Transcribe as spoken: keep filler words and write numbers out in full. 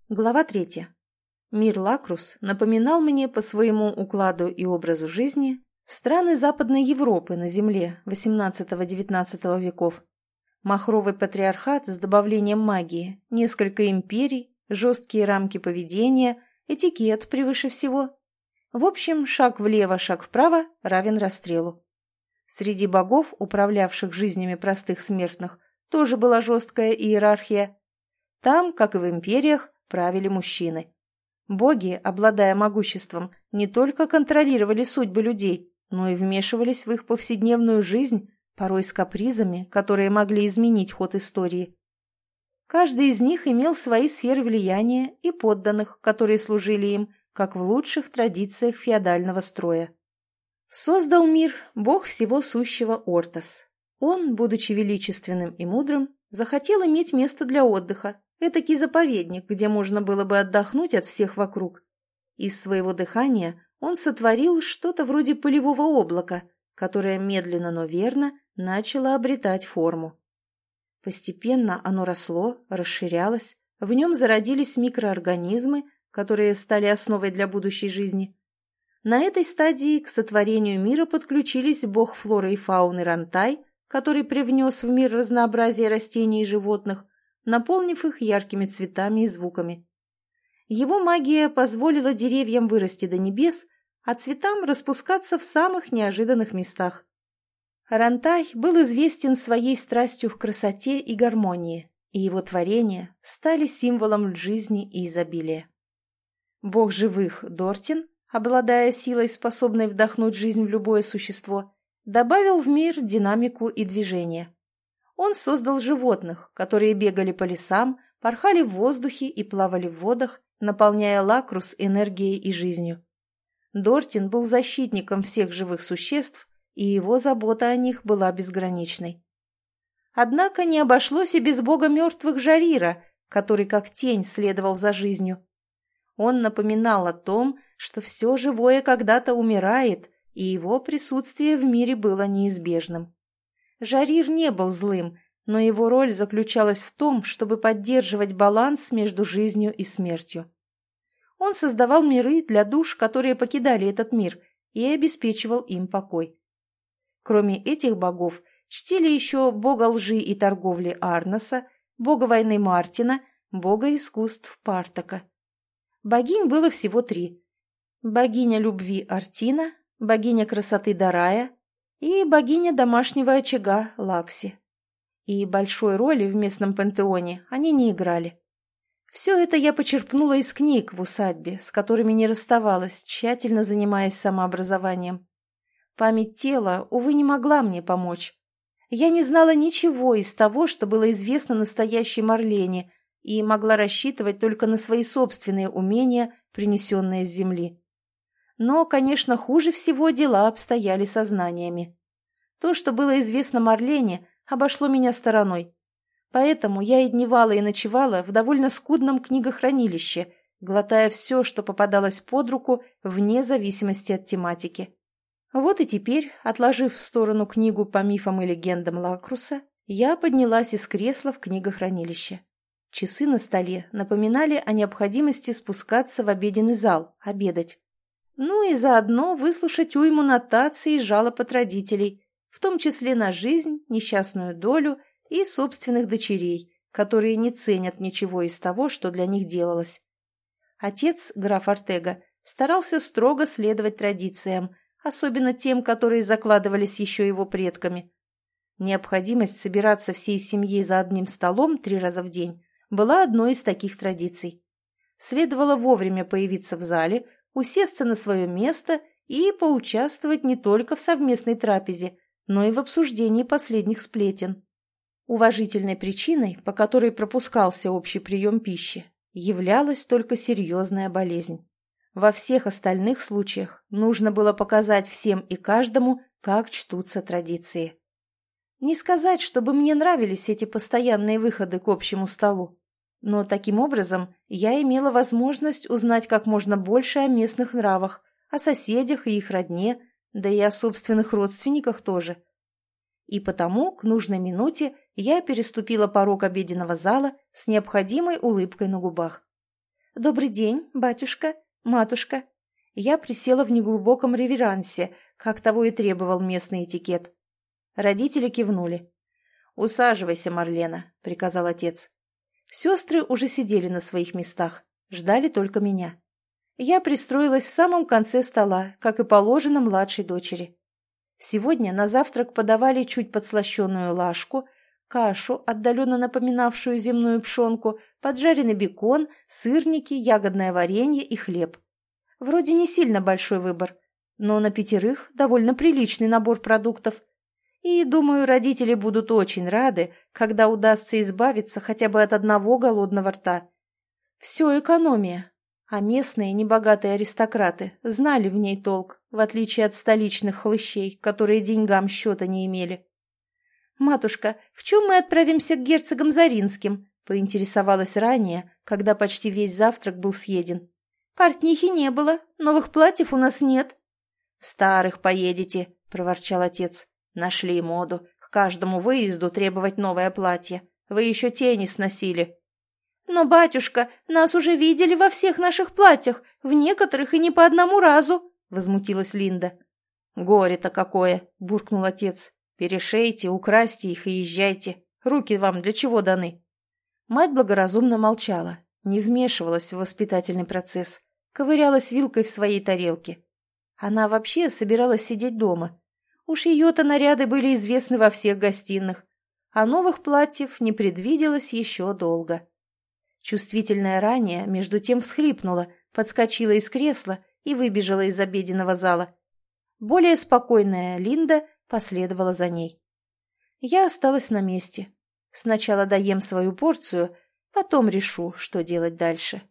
Глава третья. Мир Лакрус напоминал мне по своему укладу и образу жизни страны Западной Европы на земле восемнадцатого-девятнадцатого веков. Махровый патриархат с добавлением магии, несколько империй, жесткие рамки поведения, этикет превыше всего. В общем, шаг влево, шаг вправо равен расстрелу. Среди богов, управлявших жизнями простых смертных, тоже была жесткая иерархия. Там, как и в империях, правили мужчины. Боги, обладая могуществом, не только контролировали судьбы людей, но и вмешивались в их повседневную жизнь, порой с капризами, которые могли изменить ход истории. Каждый из них имел свои сферы влияния и подданных, которые служили им, как в лучших традициях феодального строя. Создал мир бог всего сущего Ортос. Он, будучи величественным и мудрым, захотел иметь место для отдыха, этакий заповедник, где можно было бы отдохнуть от всех вокруг. Из своего дыхания он сотворил что-то вроде пылевого облака, которое медленно, но верно начало обретать форму. Постепенно оно росло, расширялось, в нем зародились микроорганизмы, которые стали основой для будущей жизни. На этой стадии к сотворению мира подключились бог флоры и фауны Рантай, который привнес в мир разнообразие растений и животных, наполнив их яркими цветами и звуками. Его магия позволила деревьям вырасти до небес, а цветам распускаться в самых неожиданных местах. Рантай был известен своей страстью к красоте и гармонии, и его творения стали символом жизни и изобилия. Бог живых Дортин, обладая силой, способной вдохнуть жизнь в любое существо, добавил в мир динамику и движение. Он создал животных, которые бегали по лесам, порхали в воздухе и плавали в водах, наполняя Лакрус энергией и жизнью. Дортин был защитником всех живых существ, и его забота о них была безграничной. Однако не обошлось и без бога мертвых Жарира, который как тень следовал за жизнью. Он напоминал о том, что все живое когда-то умирает, и его присутствие в мире было неизбежным. Жарир не был злым, но его роль заключалась в том, чтобы поддерживать баланс между жизнью и смертью. Он создавал миры для душ, которые покидали этот мир, и обеспечивал им покой. Кроме этих богов, чтили еще бога лжи и торговли Арноса, бога войны Мартина, бога искусств Партака. Богинь было всего три. Богиня любви Артина, богиня красоты Дарая и богиня домашнего очага Лакси. И большой роли в местном пантеоне они не играли. Все это я почерпнула из книг в усадьбе, с которыми не расставалась, тщательно занимаясь самообразованием. Память тела, увы, не могла мне помочь. Я не знала ничего из того, что было известно настоящей Марлене, и могла рассчитывать только на свои собственные умения, принесенные с земли. Но, конечно, хуже всего дела обстояли со знаниями. То, что было известно Марлене, обошло меня стороной. Поэтому я и дневала, и ночевала в довольно скудном книгохранилище, глотая все, что попадалось под руку, вне зависимости от тематики. Вот и теперь, отложив в сторону книгу по мифам и легендам Лакруса, я поднялась из кресла в книгохранилище. Часы на столе напоминали о необходимости спускаться в обеденный зал, обедать. Ну и заодно выслушать уйму нотаций и жалоб от родителей, в том числе на жизнь, несчастную долю и собственных дочерей, которые не ценят ничего из того, что для них делалось. Отец, граф Артега, старался строго следовать традициям, особенно тем, которые закладывались еще его предками. Необходимость собираться всей семьей за одним столом три раза в день была одной из таких традиций. Следовало вовремя появиться в зале, усесться на свое место и поучаствовать не только в совместной трапезе, но и в обсуждении последних сплетен. Уважительной причиной, по которой пропускался общий прием пищи, являлась только серьезная болезнь. Во всех остальных случаях нужно было показать всем и каждому, как чтутся традиции. Не сказать, чтобы мне нравились эти постоянные выходы к общему столу, но таким образом я имела возможность узнать как можно больше о местных нравах, о соседях и их родне, да и о собственных родственниках тоже. И потому к нужной минуте я переступила порог обеденного зала с необходимой улыбкой на губах. «Добрый день, батюшка, матушка». Я присела в неглубоком реверансе, как того и требовал местный этикет. Родители кивнули. «Усаживайся, Марлена», — приказал отец. Сестры уже сидели на своих местах, ждали только меня. Я пристроилась в самом конце стола, как и положено младшей дочери. Сегодня на завтрак подавали чуть подслащенную лашку, кашу, отдаленно напоминавшую земную пшенку, поджаренный бекон, сырники, ягодное варенье и хлеб. Вроде не сильно большой выбор, но на пятерых довольно приличный набор продуктов. И, думаю, родители будут очень рады, когда удастся избавиться хотя бы от одного голодного рта. Все экономия. А местные небогатые аристократы знали в ней толк, в отличие от столичных хлыщей, которые деньгам счета не имели. «Матушка, в чем мы отправимся к герцогам Заринским?» — поинтересовалась ранее, когда почти весь завтрак был съеден. «Портнихи не было, новых платьев у нас нет». «В старых поедете», — проворчал отец. «Нашли моду. К каждому выезду требовать новое платье. Вы еще тени сносили». «Но, батюшка, нас уже видели во всех наших платьях, в некоторых и не по одному разу», — возмутилась Линда. «Горе-то какое!» — буркнул отец. «Перешейте, украсьте их и езжайте. Руки вам для чего даны?» Мать благоразумно молчала, не вмешивалась в воспитательный процесс, ковырялась вилкой в своей тарелке. Она вообще собиралась сидеть дома. Уж ее-то наряды были известны во всех гостиных, а новых платьев не предвиделось еще долго. Чувствительная ранее между тем всхлипнула, подскочила из кресла и выбежала из обеденного зала. Более спокойная Линда последовала за ней. Я осталась на месте. Сначала доем свою порцию, потом решу, что делать дальше.